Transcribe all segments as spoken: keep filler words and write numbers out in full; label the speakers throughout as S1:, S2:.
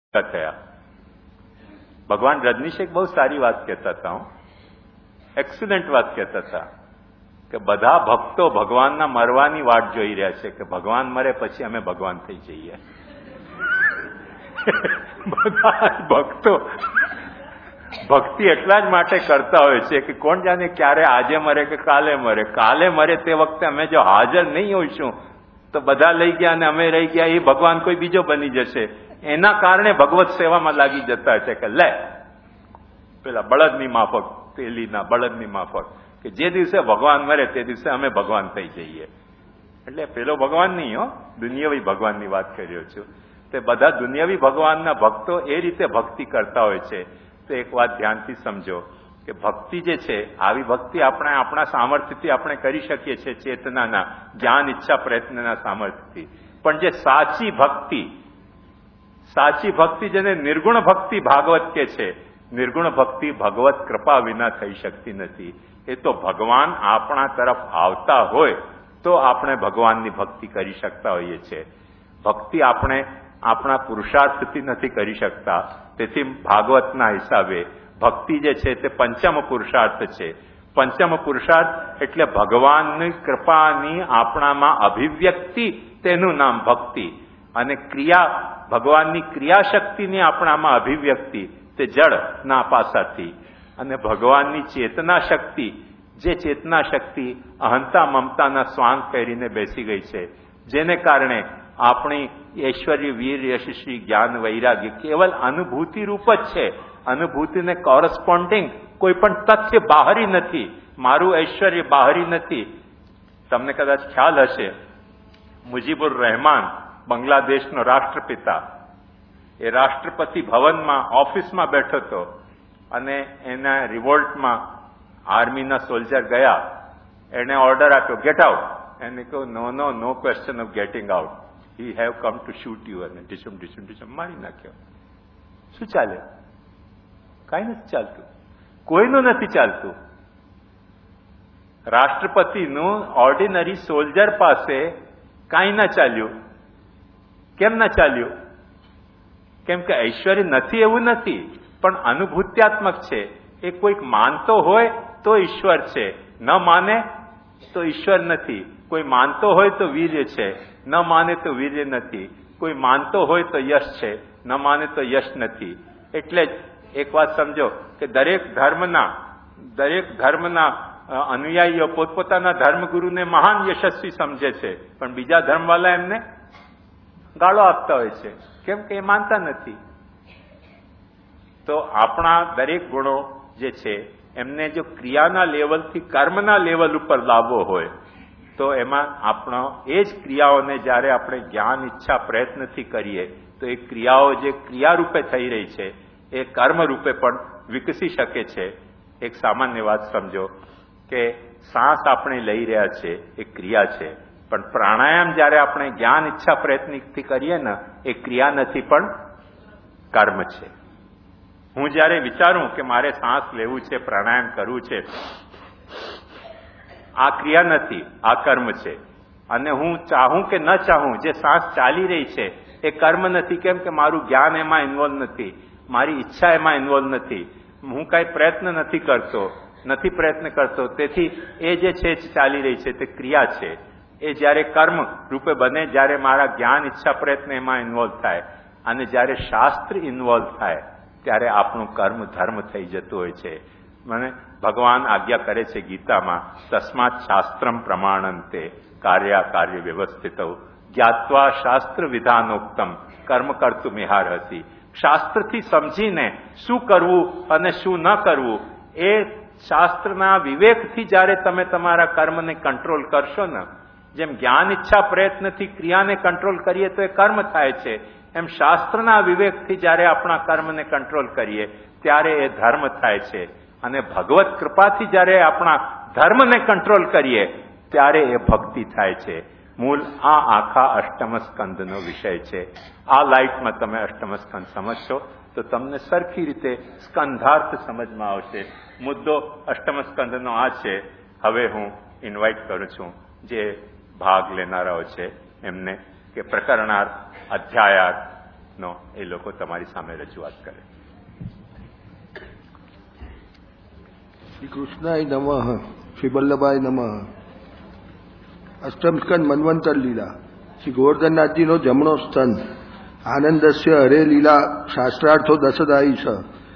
S1: થયા. ભગવાન રજનીશ એક બહુ સારી વાત કહેતા હતા, હું એક્સિલન્ટ વાત કહેતા હતા કે બધા ભક્તો ભગવાનના મરવાની વાટ જોઈ રહ્યા છે કે ભગવાન મરે પછી અમે ભગવાન થઈ જઈએ. બધા ભક્તો ભક્તિ એટલા જ માટે કરતા હોય છે કે કોણ જાણે ક્યારે આજે મરે કે કાલે મરે. કાલે મરે તે વખતે અમે જો હાજર નહીં હોઈશું તો બધા લઈ ગયા અને અમે રહી ગયા, એ ભગવાન કોઈ બીજો બની જશે. એના કારણે ભગવત સેવામાં લાગી જતા છે કે લે પેલા બળદની માફક પેલીના બળદની માફક, કે જે દિવસે ભગવાન મરે તે દિવસે અમે ભગવાન થઈ જઈએ. એટલે પેલો ભગવાન નહીં હો, દુનિયાવી ભગવાનની વાત કરી રહ્યો છું. તે બધા દુનિયાવી ભગવાનના ભક્તો એ રીતે ભક્તિ કરતા હોય છે. તો એક વાત ધ્યાનથી સમજો કે ભક્તિ જે છે, આવી ભક્તિ આપણે આપણા સામર્થ્યથી આપણે કરી શકીએ છીએ, ચેતનાના જ્ઞાન ઈચ્છા પ્રયત્નના સામર્થ્યથી. પણ જે સાચી ભક્તિ, સાચી ભક્તિ જેને નિર્ગુણ ભક્તિ ભાગવત કે છે, નિર્ગુણ ભક્તિ ભગવત કૃપા વિના થઈ શકતી નથી. એ તો ભગવાન આપણા તરફ આવતા હોય તો આપણે ભગવાનની ભક્તિ કરી શકતા હોઈએ છીએ. ભક્તિ આપણે આપણા પુરુષાર્થથી નથી કરી શકતા. તેથી ભાગવતના હિસાબે ભક્તિ જે છે તે પંચમ પુરુષાર્થ છે. પંચમ પુરુષાર્થ એટલે ભગવાનની કૃપાની આપણામાં અભિવ્યક્તિ, તેનું નામ ભક્તિ. અને ક્રિયા, ભગવાનની ક્રિયાશક્તિની આપણામાં અભિવ્યક્તિ, તે જળના પાસાથી. અને ભગવાનની ચેતના શક્તિ, જે ચેતના શક્તિ અહંતા મમતાના સ્વાંગ પહેરીને બેસી ગઈ છે, જેને કારણે આપણી ઐશ્વર્ય વીર યશસ્વી જ્ઞાન વૈરાગ્ય કેવલ અનુભૂતિ રૂપ જ છે. અનુભૂતિને કોરસ્પોન્ડિંગ કોઈ પણ તથ્ય બહારી નથી. મારું ઐશ્વર્ય બહારી નથી. તમને કદાચ ખ્યાલ હશે, મુજીબુર રહેમાન બાંગ્લાદેશનો રાષ્ટ્રપિતા, એ રાષ્ટ્રપતિ ભવનમાં ઓફિસમાં બેઠો હતો અને એના રિવોલ્ટમાં આર્મીના સોલ્જર ગયા. એને ઓર્ડર આપ્યો ગેટ આઉટ. એને કહ્યું no no no question of getting out, he have come to shoot you. અને ડિસમ ડિસમ ડિસમ મારી નાખ્યો. શું ચાલે? કાંઈ નથી ચાલતું, કોઈનું નથી ચાલતું. રાષ્ટ્રપતિનું ઓર્ડિનરી સોલ્જર પાસે કાંઈ ના ચાલ્યું. કેમ ના ચાલ્યું? કેમ કે ઐશ્વર્ય નથી એવું નથી, પણ અનુભૂત્યાત્મક છે. એ કોઈક માનતો હોય તો ઈશ્વર છે, ન માને તો ઈશ્વર નથી. કોઈ માનતો હોય તો વીર્ય છે, ન માને તો વીર્ય નથી. કોઈ માનતો હોય તો યશ છે, ન માને તો યશ નથી. એટલે જ એક વાત સમજો કે દરેક ધર્મના દરેક ધર્મના અનુયાયીઓ પોતપોતાના ધર્મગુરુને મહાન યશસ્વી સમજે છે, પણ બીજા ધર્મવાળા એમને ગાળો આપતા હોય છે. કેમ કે એ માનતા નથી. તો આપણા દરેક ગુણો જે છે એમને જો ક્રિયાના લેવલથી કર્મના લેવલ ઉપર લાવવો હોય તો એમાં આપણો એ જ ક્રિયાઓને જ્યારે આપણે જ્ઞાન ઈચ્છા પ્રયત્નથી કરીએ તો એ ક્રિયાઓ જે ક્રિયા રૂપે થઈ રહી છે એ કર્મ રૂપે પણ વિકસી શકે છે. એક સામાન્ય વાત સમજો કે શ્વાસ આપણે લઈ રહ્યા છે એ ક્રિયા છે, પણ પ્રાણાયામ જ્યારે આપણે જ્ઞાન ઈચ્છા પ્રયત્નથી કરીએ ને એ ક્રિયા નથી પણ કર્મ છે. હું જ્યારે વિચારું કે મારે શ્વાસ લેવું છે, પ્રાણાયામ કરવું છે, આ ક્રિયા નથી, આ કર્મ છે. અને હું ચાહું કે ન ચાહું, જે શ્વાસ ચાલી રહી છે એ કર્મ નથી. કેમ કે મારું જ્ઞાન એમાં ઇન્વોલ્વ નથી, મારી ઈચ્છા એમાં ઇન્વોલ્વ નથી, હું કાંઈ પ્રયત્ન નથી કરતો નથી પ્રયત્ન કરતો તેથી એ જે છે ચાલી રહી છે તે ક્રિયા છે. એ જ્યારે કર્મ રૂપે બને, જ્યારે મારા જ્ઞાન ઈચ્છા પ્રયત્ન એમાં ઇન્વોલ્વ થાય અને જ્યારે શાસ્ત્ર ઇન્વોલ્વ થાય ત્યારે આપણું કર્મ ધર્મ થઈ જતું હોય છે. મને ભગવાન આજ્ઞા કરે છે ગીતામાં, તસ્માત શાસ્ત્રમ પ્રમાણંતે કાર્યા કાર્ય વ્યવસ્થિત જ્ઞાત્વા શાસ્ત્ર વિધાનોક્તમ કર્મ કરતું મિહારહસી. શાસ્ત્રથી સમજીને શું કરવું અને શું ન કરવું, એ શાસ્ત્રના વિવેકથી જ્યારે તમે તમારા કર્મને કંટ્રોલ કરશો ને, જેમ જ્ઞાન ઈચ્છા પ્રયત્નથી ક્રિયાને કંટ્રોલ કરીએ તો એ કર્મ થાય છે, એમ શાસ્ત્રના વિવેકથી જ્યારે આપણા કર્મને કંટ્રોલ કરીએ ત્યારે એ ધર્મ થાય છે. અને ભગવત કૃપાથી જ્યારે આપણા ધર્મને કંટ્રોલ કરીએ ત્યારે એ ભક્તિ થાય છે. મૂળ આ આખા અષ્ટમ સ્કંદનો વિષય છે. આ લાઇટમાં તમે અષ્ટમ સ્કંદ સમજશો તો તમને સરખી રીતે સ્કંધાર્થ સમજમાં આવશે. મુદ્દો અષ્ટમ સ્કંદનો આ છે. હવે હું ઇન્વાઇટ કરું છું જે ભાગ લેનારાઓ છે એમને કે પ્રકરણાર્થ, અધ્યાયાર્થ, નો એ લોકો તમારી સામે રજૂઆત કરે.
S2: શ્રી કૃષ્ણાય નમઃ. શ્રી વલ્લભાય નમઃ. અષ્ટમસ્કંદ મન્વંતર લીલા. શ્રી ગોવર્ધનનાથજીનો જમણો સ્કંદ. આનંદસ્ય હરે લીલા શાસ્ત્રાર્થો દશદાયી છ.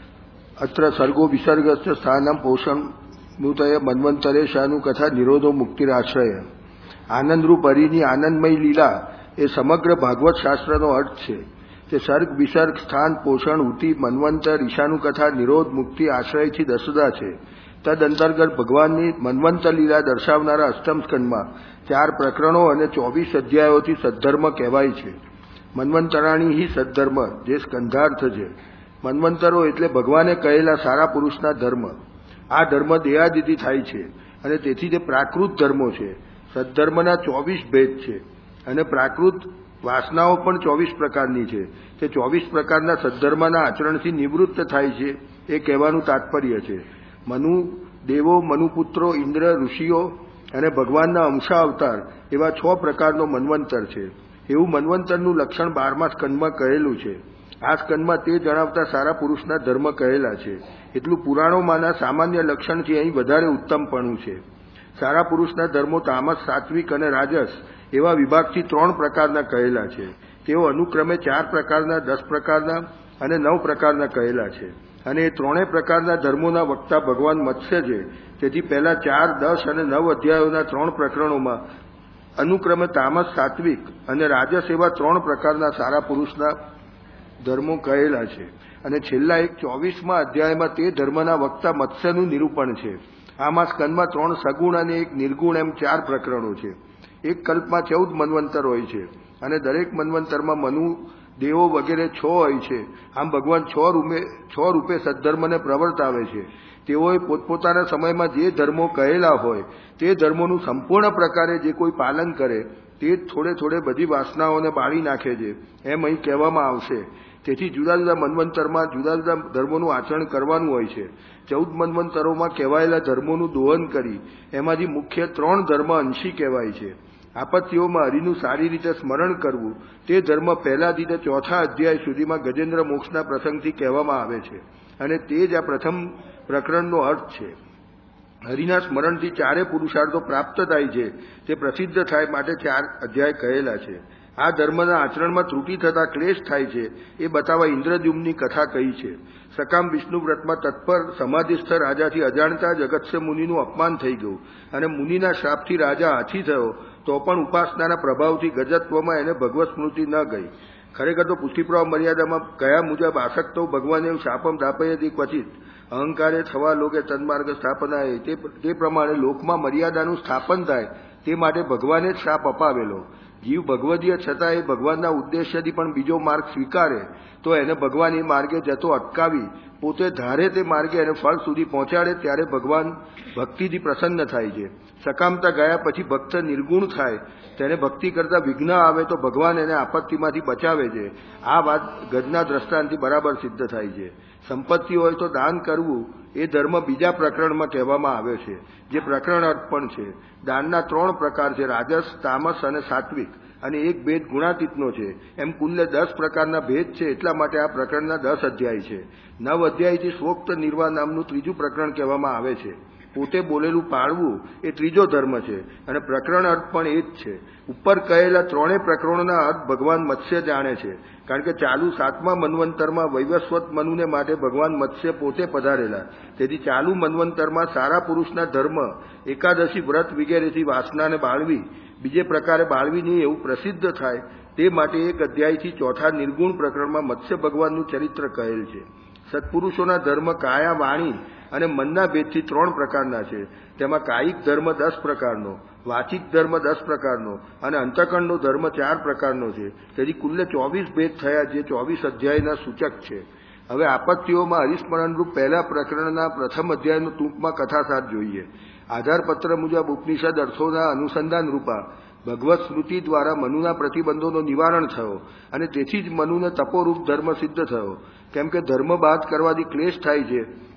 S2: અત્ર સર્ગો વિસર્ગસ્થ સ્થાનમ પોષણ નૂતય મન્વંતરે શાનું કથા નિરોધો મુક્તિરાશ્રય. આનંદરૂપ હરિની આનંદમય લીલા એ સમગ્ર ભાગવત શાસ્ત્રનો અર્થ છે. તે સર્ગ વિસર્ગ સ્થાન પોષણ ઉતિ મન્વંતર ઈશાનું કથા નિરોધ મુક્તિ આશ્રયથી દસદા છે. તદ અંતર્ગત ભગવાનની મન્વંતર લીલા દર્શાવનારા અષ્ટમ સ્કંદમાં ચાર પ્રકરણો અને ચોવીસ અધ્યાયોથી સદ્ધર્મ કહેવાય છે. મન્વંતરાણી હિ સદ્ધર્મ જે સ્કંધાર્થ છે. મન્વંતરો એટલે ભગવાને કહેલા સારા પુરુષના ધર્મ. આ ધર્મ દેહાદિથી થાય છે અને તેથી તે પ્રાકૃત ધર્મો છે. સદ્ધર્મના ચોવીસ ભેદ છે અને પ્રાકૃત વાસનાઓ પણ ચોવીસ પ્રકારની છે. તે ચોવીસ પ્રકારના સદ્ધર્મના આચરણથી નિવૃત્ત થાય છે એ કહેવાનું તાત્પર્ય છે. મનુ દેવો મનુપુત્રો ઇન્દ્ર ઋષિઓ અને ભગવાનના અંશા અવતાર એવા છ પ્રકારનો મન્વંતર છે. એવું મન્વંતરનું લક્ષણ બારમા સ્કંદમાં કહેલું છે. આ સ્કંદમાં તે જણાવતા સારા પુરુષના ધર્મ કહેલા છે. એટલું પુરાણોમાંના સામાન્ય લક્ષણથી અહીં વધારે ઉત્તમપણું છે. સારા પુરુષના ધર્મો તામસ સાત્વિક અને રાજસ એવા વિભાગથી ત્રણ પ્રકારના કહેલા છે. તેઓ અનુક્રમે ચાર પ્રકારના દસ પ્રકારના અને નવ પ્રકારના કહેલા છે. અને એ ત્રણેય પ્રકારના ધર્મોના વક્તા ભગવાન મત્સ્ય છે. તેથી પહેલા ચાર દસ અને નવ અધ્યાયોના ત્રણ પ્રકરણોમાં અનુક્રમે તામસ સાત્વિક અને રાજસ એવા ત્રણ પ્રકારના સારા પુરુષના ધર્મો કહેલા છે. અને છેલ્લા એક ચોવીસમાં અધ્યાયમાં તે ધર્મના વક્તા મત્સ્યનું નિરૂપણ છે. આમાં સ્કંદમાં ત્રણ સગુણ અને એક નિર્ગુણ એમ ચાર પ્રકરણો છે. એક કલ્પમાં ચૌદ મન્વંતર હોય છે અને દરેક મન્વંતરમાં મનુ દેવો વગેરે છ હોય છે. આમ ભગવાન છ રૂપે છ રૂપે સદ્ધર્મને પ્રવર્તાવે છે. તેઓએ પોતપોતાના સમયમાં જે ધર્મો કહેલા હોય તે ધર્મોનું સંપૂર્ણ પ્રકારે જે કોઈ પાલન કરે તે જ થોડે થોડે બધી વાસનાઓને બાળી નાખે છે એમ અહીં કહેવામાં આવશે. તેથી જુદા જુદા મન્વંતરમાં જુદા જુદા ધર્મોનું આચરણ કરવાનું હોય છે. ચૌદ મન્વંતરોમાં કહેવાયેલા ધર્મોનું દોહન કરી એમાંથી મુખ્ય ત્રણ ધર્મ અંશી કહેવાય છે. આપત્તિઓમાં હરિનું સારી રીતે સ્મરણ કરવું તે ધર્મ પહેલાથી તે ચોથા અધ્યાય સુધીમાં ગજેન્દ્ર મોક્ષના પ્રસંગથી કહેવામાં આવે છે અને તે જ આ પ્રથમ પ્રકરણનો અર્થ છે. હરિના સ્મરણથી ચારે પુરુષાર્થો પ્રાપ્ત થાય છે તે પ્રસિદ્ધ થાય માટે ચાર અધ્યાય કહેલા છે. આ ધર્મના આચરણમાં ત્રુટિ થતા ક્લેશ થાય છે એ બતાવવા ઇન્દ્રદ્યુમ્નની કથા કહી છે. સકામ વિષ્ણુ વ્રતમાં તત્પર સમાધિસ્થ રાજાથી અજાણતા જ અગત્ય મુનિનું અપમાન થઈ ગયું અને મુનિના શ્રાપથી રાજા હાથી થયો તો પણ ઉપાસનાના પ્રભાવથી ગજત્વમાં એને ભગવત સ્મૃતિ ન ગઈ. ખરેખર તો પુષ્ટિપ્રવાહ મર્યાદામાં કયા મુજબ આસક્તો ભગવાને શાપમ દાપયથી ક્વચિત અહંકારે થવા લોકે તન્માર્ગ સ્થાપનાએ તે પ્રમાણે લોકમાં મર્યાદાનું સ્થાપન થાય તે માટે ભગવાને જ શાપ અપાવેલો. જીવ ભગવદીય છતાં એ ભગવાનના ઉદ્દેશ્યથી પણ બીજો માર્ગ સ્વીકારે તો એને ભગવાન એ માર્ગે જતો અટકાવી પોતે ધારે તે માર્ગે એને ફળ સુધી પહોંચાડે ત્યારે ભગવાન ભક્તિથી પ્રસન્ન થાય છે. સકામતા ગયા પછી ભક્ત નિર્ગુણ થાય તેને ભક્તિ કરતા વિઘ્ન આવે તો ભગવાન એને આપત્તિમાંથી બચાવે છે. આ વાત ગજના દ્રષ્ટાંતથી બરાબર સિદ્ધ થાય છે. સંપત્તિ હોય તો દાન કરવું એ ધર્મ બીજા પ્રકરણમાં કહેવામાં આવ્યો છે જે પ્રકરણ અર્થ પણ છે. દાનના ત્રણ પ્રકાર છે રાજસ તામસ અને સાત્વિક અને એક ભેદ ગુણાતીતનો છે. એમ કુલ્લે દસ પ્રકારના ભેદ છે. એટલા માટે આ પ્રકરણના દસ અધ્યાય છે. નવ અધ્યાયથી સ્વોક્ત નિર્વાહ નામનું ત્રીજું પ્રકરણ કહેવામાં આવે છે. પોતે બોલેલું પાળવું એ ત્રીજો ધર્મ છે અને પ્રકરણ અર્થ પણ એ જ છે. ઉપર કહેલા ત્રણેય પ્રકરણોના અર્થ ભગવાન મત્સ્ય જાણે છે કારણ કે ચાલુ સાતમા મન્વંતરમાં વૈવસ્વત મનુને માટે ભગવાન મત્સ્ય પોતે પધારેલા. તેથી ચાલુ મન્વંતરમાં સારા પુરુષના ધર્મ એકાદશી વ્રત વગેરેથી વાસનાને બાળવી બીજે પ્રકારે બાળવી નહીં એવું પ્રસિદ્ધ થાય તે માટે એક અધ્યાયથી ચોથા નિર્ગુણ પ્રકરણમાં મત્સ્ય ભગવાનનું ચરિત્ર કહેલ છે. સત્પુરુષોના ધર્મ કાયા વાણી અને મનના ભેદથી ત્રણ પ્રકારના છે. તેમાં કાયિક ધર્મ દસ પ્રકારનો, વાચિક ધર્મ દસ પ્રકારનો અને અંતકરણનો ધર્મ ચાર પ્રકારનો છે. તેથી કુલ્લે ચોવીસ ભેદ થયા જે ચોવીસ અધ્યાયના સૂચક છે. હવે આપત્તિઓમાં હરિસ્મરણરૂપ પહેલા પ્રકરણના પ્રથમ અધ્યાયનો ટૂંકમાં કથાસાર જોઈએ. આધારપત્ર મુજબ ઉપનિષદ અર્થોના અનુસંધાન રૂપા ભગવત સ્મૃતિ દ્વારા મનુના પ્રતિબંધોનો નિવારણ થયો અને તેથી જ મનુને તપોરૂપ ધર્મ સિદ્ધ થયો. કેમ કે ધર્મ બાદ કરવાથી ક્લેશ થાય છે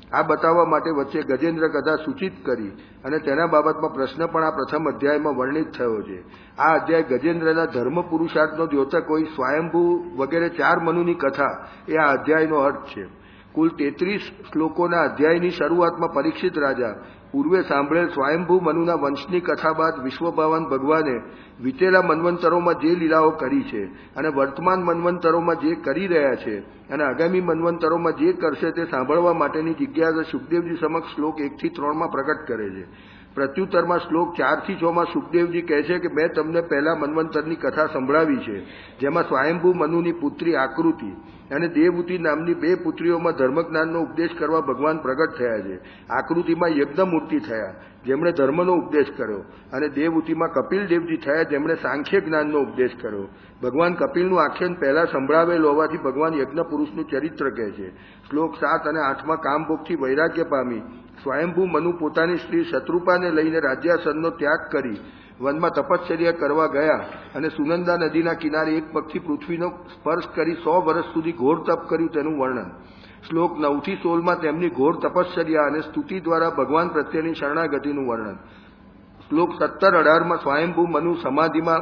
S2: આ બતાવવા માટે વચ્ચે ગજેન્દ્ર કથા સૂચિત કરી અને તેના બાબતમાં પ્રશ્ન પણ આ પ્રથમ અધ્યાયમાં વર્ણિત થયો છે. આ અધ્યાય ગજેન્દ્રના ધર્મ પુરુષાર્થનો દ્યોતક હોય સ્વયંભૂ વગેરે ચાર મનુની કથા એ આ અધ્યાયનો અર્થ છે. કુલ તેત્રીસ શ્લોકોના અધ્યાયની શરૂઆતમાં પરીક્ષિત રાજા પૂર્વે સાંભળેલ સ્વયંભૂ મનુના વંશની કથા બાદ વિશ્વભાવાન ભગવાને વીતેલા મન્વંતરોમાં જે લીલાઓ કરી છે અને વર્તમાન મન્વંતરોમાં જે કરી રહ્યા છે અને આગામી મન્વંતરોમાં જે કરશે તે સાંભળવા માટેની જિજ્ઞાસા સુખદેવજી સમક્ષ શ્લોક એકથી ત્રણમાં પ્રગટ કરે છે. પ્રત્યુત્તરમાં શ્લોક ચારથી છ માં સુખદેવજી કહે છે કે મેં તમને પહેલા મન્વંતરની કથા સંભળાવી છે, જેમાં સ્વયંભૂ મનુની પુત્રી આકૃતિ અને દેવહૂતિ નામની બે પુત્રીઓમાં ધર્મજ્ઞાનનો ઉપદેશ કરવા ભગવાન પ્રગટ થયા છે. આકૃતિમાં યજ્ઞમૂર્તિ થયા, જેમણે ધર્મનો ઉપદેશ કર્યો, અને દેવહૂતિમાં કપિલદેવજી થયા, જેમણે સાંખ્ય જ્ઞાનનો ઉપદેશ કર્યો. ભગવાન કપિલનું આખ્યાન પહેલા સંભળાવેલ હોવાથી ભગવાન યજ્ઞ પુરુષનું ચરિત્ર કહે છે. શ્લોક સાત અને આઠમાં કામભોગથી વૈરાગ્ય પામી સ્વયંભૂ મનુ પોતાની સ્ત્રી શત્રુપાને લઈને રાજ્યાસનનો ત્યાગ કરી વનમાં તપશ્ચર્યા કરવા ગયા અને સુનંદા નદીના કિનારે એક પગથી પૃથ્વીનો સ્પર્શ કરી સો વર્ષ સુધી ઘોર તપ કર્યું તેનું વર્ણન. શ્લોક નવથી સોળમાં તેમની ઘોર તપશ્ચર્યા અને સ્તુતિ દ્વારા ભગવાન પ્રત્યેની શરણાગતિનું વર્ણન. શ્લોક સત્તર અઢારમાં સ્વયંભૂ મનુ સમાધિમાં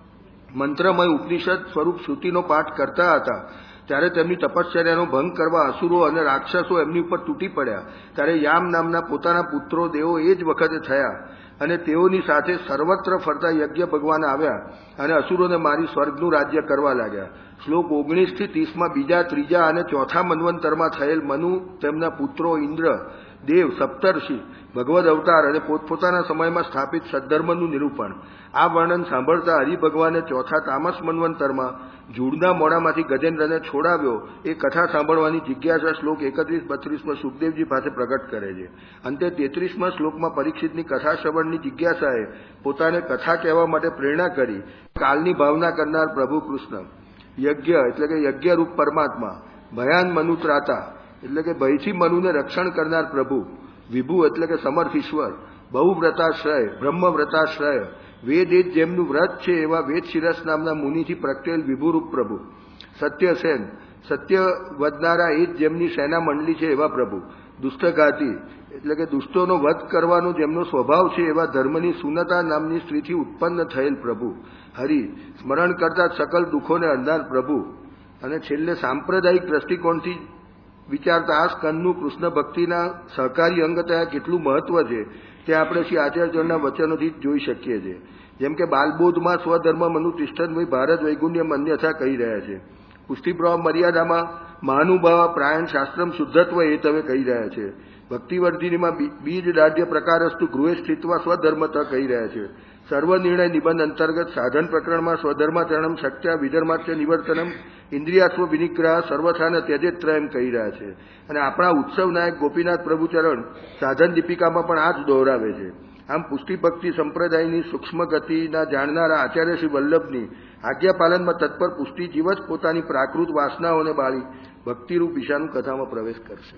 S2: મંત્રમય ઉપનિષદ સ્વરૂપ શ્રુતિનો પાઠ કરતા હતા ત્યારે તેમની તપશ્ચર્યાનો ભંગ કરવા અસુરો અને રાક્ષસો એમની ઉપર તૂટી પડ્યા. ત્યારે યામ નામના પોતાના પુત્રો દેવો એ જ વખતે થયા અને તેઓની સાથે સર્વત્ર ફરતા યજ્ઞ ભગવાન આવ્યા અને અસુરોને મારી સ્વર્ગનું રાજ્ય કરવા લાગ્યા. શ્લોક ઓગણીસ થી ત્રીસમાં બીજા, ત્રીજા અને ચોથા મન્વંતરમાં થયેલ મનુ, તેમના પુત્રો ઇન્દ્ર, દેવ, સપ્તર્ષિ, ભગવદ અવતાર અને પોતપોતાના સમયમાં સ્થાપિત સદ્ધર્મનું નિરૂપણ. આ વર્ણન સાંભળતા હરિભગવાને ચોથા તામસ મન્વંતરમાં જૂડના મોડામાંથી ગજેન્દ્રને છોડાવ્યો એ કથા સાંભળવાની જિજ્ઞાસા શ્લોક એકત્રીસ બત્રીસમાં સુખદેવજી પાસે પ્રગટ કરે છે. અંતે તેત્રીસમાં શ્લોકમાં પરીક્ષિતની કથા શ્રવણની જિજ્ઞાસાએ પોતાને કથા કહેવા માટે પ્રેરણા કરી. કાલની ભાવના કરનાર પ્રભુ કૃષ્ણ, યજ્ઞ એટલે કે યજ્ઞરૂપ પરમાત્મા, ભયાન મનુ ત્રાતા એટલે કે ભયથી મનુને રક્ષણ કરનાર પ્રભુ, વિભુ એટલે કે સમર્થ ઈશ્વર, બહુવ્રતાશ્રય, બ્રહ્મવ્રતાશ્રય, વેદ એ જ જેમનું વ્રત છે એવા વેદ શિરસ નામના મુનિથી પ્રગટેલ વિભુરૂપ પ્રભુ, સત્યસેન, સત્ય વધનારા એ જ જેમની સેના મંડળી છે એવા પ્રભુ, દુષ્ટઘાતી એટલે કે દુષ્ટોનો વધ કરવાનો જેમનો સ્વભાવ છે એવા ધર્મની સુનતા નામની સ્ત્રીથી ઉત્પન્ન થયેલ પ્રભુ, હરિ, સ્મરણ કરતા સકલ દુઃખોને અંધાર પ્રભુ. અને છેલ્લે સાંપ્રદાયિક દ્રષ્ટિકોણથી વિચારતા આ સ્કંદનું કૃષ્ણ ભક્તિના સહકારી અંગ થયા કેટલું મહત્વ છે તે આપણે શ્રી આચાર્યના વચનોથી જ જોઈ શકીએ છીએ. જેમ કે બાલબોધમાં સ્વધર્મ મનુ તિષ્ઠન ભારત વૈગુણ્યમ અન્યથા કહી રહ્યા છે. પુષ્ટિપ્રવાહ મર્યાદામાં મહાનુભાવ પ્રાયણ શાસ્ત્રમ શુદ્ધત્વ એ તમે કહી રહ્યા છે. ભક્તિવર્ધિનીમાં બીજ દાઢ્ય પ્રકારસ્તુ ગૃહે સ્થિત્વા સ્વધર્મત કહી રહ્યા છે. સર્વનિર્ણય નિબંધ અંતર્ગત સાધન પ્રકરણમાં સ્વધર્માચરણમ શક્ત્યા વિધર્માચ્ય નિવર્તનમ ઇન્દ્રિયાસ્વ વિનિગ્રહ સર્વથાને ત્યજેત્ર એમ કહી રહ્યા છે. અને આપણા ઉત્સવ નાયક ગોપીનાથ પ્રભુચરણ સાધન દીપિકામાં પણ આ જ દોહરાવે છે. આમ પુષ્ટિભક્તિ સંપ્રદાયની સૂક્ષ્મ ગતિના જાણનારા આચાર્ય શ્રી વલ્લભની આજ્ઞાપાલનમાં તત્પર પુષ્ટિ જીવ જ પોતાની પ્રાકૃત વાસનાઓને બાળી ભક્તિરૂપ ઈશાનું કથામાં પ્રવેશ કરશે.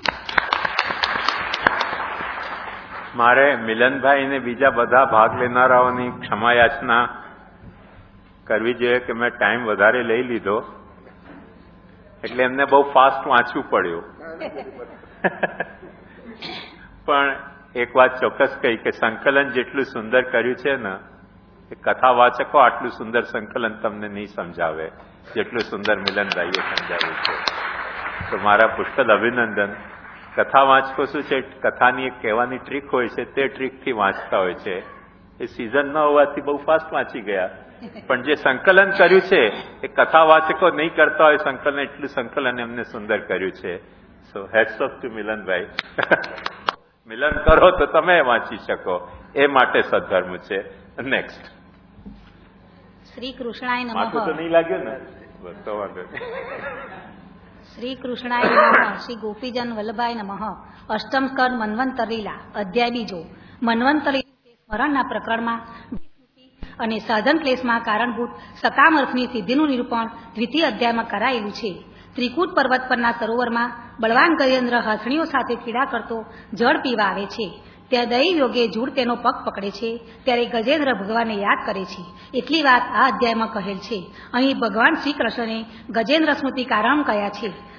S1: મારે મિલનભાઈ ને બીજા બધા ભાગ લેનારાઓની ક્ષમા યાચના કરવી જોઈએ કે મેં ટાઈમ વધારે લઈ લીધો એટલે એમને બહુ ફાસ્ટ વાંચવું પડ્યું. પણ એક વાત ચોક્કસ કહી કે સંકલન જેટલું સુંદર કર્યું છે ને એ કથા વાચકો આટલું સુંદર સંકલન તમને નહીં સમજાવે જેટલું સુંદર મિલનભાઈએ સમજાવ્યું છે. તો મારા પુષ્કળ અભિનંદન. કથા વાંચકો શું છે, કથાની એક કહેવાની ટ્રીક હોય છે તે ટ્રીકથી વાંચતા હોય છે. એ સિઝન ન હોવાથી બહુ ફાસ્ટ વાંચી ગયા. પણ જે સંકલન કર્યું છે એ કથા વાચકો નહીં કરતા હોય સંકલન, એટલું સંકલન એમને સુંદર કર્યું છે. સો હેટ્સ ઓફ ટુ મિલનભાઈ. મિલન કરો તો તમે વાંચી શકો, એ માટે સદ્ધર્મ છે. નેક્સ્ટ.
S3: શ્રી કૃષ્ણાય નમઃ.
S1: માથું તો નહીં લાગ્યું ને? બસ તો વાંધો નહીં.
S3: શ્રી કૃષ્ણાય નમઃ. શ્રી ગોપીજન વલ્લભાય નમઃ. અષ્ટમ સ્કંદ મન્વંતર લીલા, અધ્યાય બીજો. મન્વંતર સ્મરણના પ્રકરણમાં અને સાધન ક્લેશમાં કારણભૂત સકામ અર્થની સિદ્ધિનું નિરૂપણ દ્વિતીય અધ્યાયમાં કરાયેલું છે. ત્રિકૂટ પર્વત પરના સરોવરમાં બળવાન ગજેન્દ્ર હસણીઓ સાથે ક્રીડા કરતો જળ પીવા આવે છે. ત્યાં દૈવ યોગે જૂડ તેનો પગ પકડે છે. ત્યારે ગજેન્દ્ર ભગવાનને યાદ કરે છે. એટલી વાત આ અધ્યાયમાં કહેલ છે. અહીં ભગવાન શ્રી કૃષ્ણને ગજેન્દ્ર સ્મૃતિ કારણ કયા છે.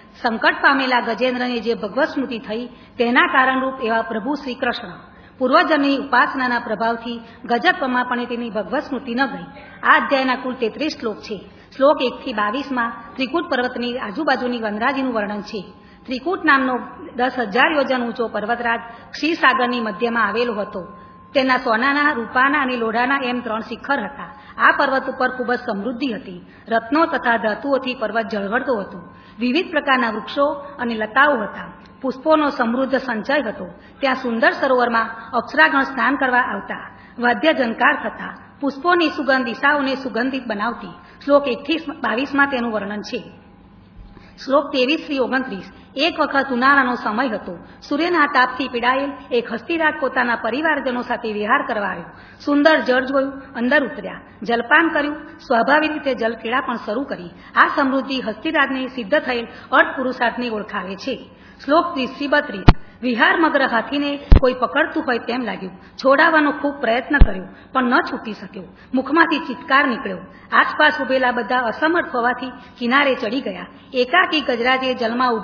S3: સંકટ પામેલા ગજેન્દ્રને જે ભગવત સ્મૃતિ થઈ તેના કારણરૂપ એવા પ્રભુ શ્રી કૃષ્ણ પૂર્વજન્મની ઉપાસનાના પ્રભાવથી ગજપમાં તેની ભગવત સ્મૃતિ ન ગઈ. આ અધ્યાયના કુલ તેત્રીસ શ્લોક છે. શ્લોક એક થી બાવીસમાં ત્રિકૂટ પર્વતની આજુબાજુની વનરાજીનું વર્ણન છે. ત્રિકૂટ નામનો દસ હજાર યોજન ઊંચો પર્વતરાજ ક્ષીરસાગરની મધ્યમાં આવેલો હતો. તેના સોનાના, રૂપાના અને લોઢાના એમ ત્રણ શિખર હતા. આ પર્વત ઉપર ખૂબ જ સમૃદ્ધિ હતી. રત્નો તથા ધાતુઓથી પર્વત ઝળહળતો હતો. વિવિધ પ્રકારના વૃક્ષો અને લતાઓ હતા. પુષ્પોનો સમૃદ્ધ સંચય હતો. ત્યાં સુંદર સરોવરમાં અપ્સરાગણ સ્નાન કરવા આવતા. વાદ્ય ઝંકાર થતા. પુષ્પોની સુગંધ દિશાઓને સુગંધિત બનાવતી. શ્લોક એક થી બાવીસમાં તેનું વર્ણન છે. શ્લોક ત્રેવીસ થી ઓગણત્રીસ. એક વખત ઉનાળાનો સમય હતો. સૂર્યના તાપથી પીડાયેલ એક હસ્તીરાજ પોતાના પરિવારજનો સાથે વિહાર કરવા આવ્યો. સુંદર જળ જોયું, અંદર ઉતર્યા, જલપાન કર્યું, સ્વાભાવિક રીતે જલક્રીડા પણ શરૂ કરી. આ સમૃદ્ધિ હસ્તીરાજને સિદ્ધ થયેલ અર્થ પુરુષાર્થને ઓળખાવે છે. શ્લોક ત્રીસ થી બત્રીસ. વિહાર મગ્ર હાથીને કોઈ પકડતું હોય તેમ લાગ્યું. છોડાવવાનો ખૂબ પ્રયત્ન કર્યો પણ ન છૂટી શક્યો. મુખમાંથી ચિત્કાર નીકળ્યો. આસપાસ ઉભેલા બધા અસમર્થ હોવાથી કિનારે ચડી ગયા. એકાકી ગજરાજે જલમાં